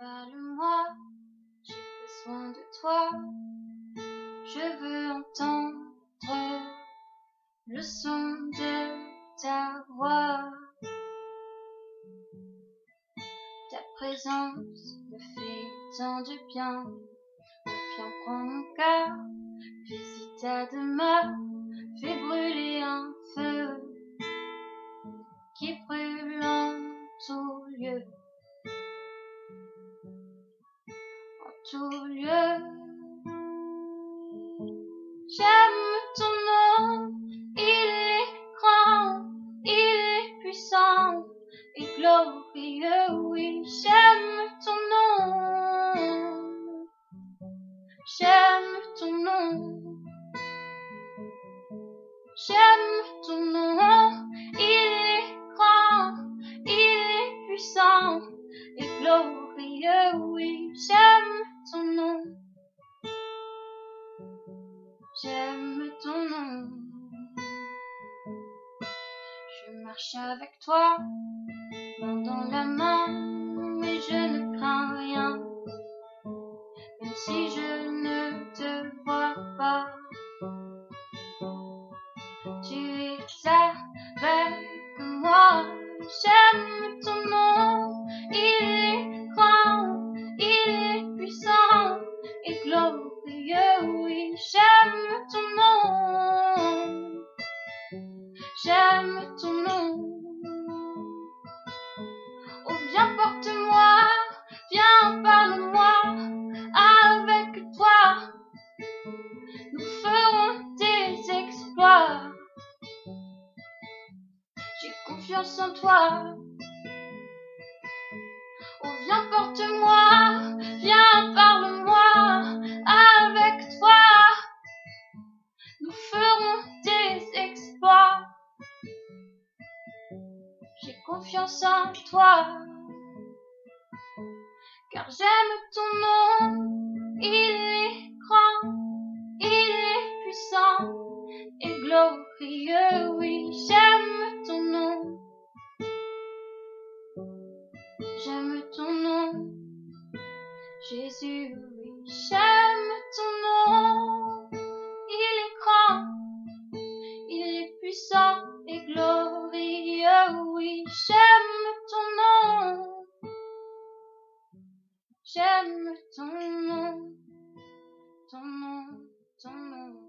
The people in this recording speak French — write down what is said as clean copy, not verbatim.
Parle-moi, j'ai besoin de toi. Je veux entendre le son de ta voix. Ta présence me fait tant de bien. Viens prendre mon cœur, visite à demeure, fais brûler un feu qui brûle en tout lieu. En tout lieu. J'aime ton nom, il est grand, il est puissant et glorieux, oui, j'aime ton nom, j'aime ton nom, j'aime ton nom, il est grand, il est puissant et glorieux, oui, j'aime ton nom. J'aime ton nom. Je marche avec toi, main dans la main, mais je ne crains rien. Même si je ne te vois pas, tu es avec moi. J'aime ton nom, il est grand, il est puissant et glorieux, oui, j'aime ton nom. J'aime ton nom. Oh, viens, porte-moi, viens, parle-moi. Avec toi, nous ferons des exploits. J'ai confiance en toi. Oh, viens, porte-moi, viens, parle-moi. Avec toi, nous ferons des exploits. J'ai confiance en toi, car j'aime ton nom, il est grand, il est puissant et glorieux, oui, j'aime ton nom, j'aime ton nom, Jésus, oui, j'aime ton nom, il est grand, il est puissant et glorieux, oui, j'aime ton nom. J'aime ton nom, ton nom, ton nom.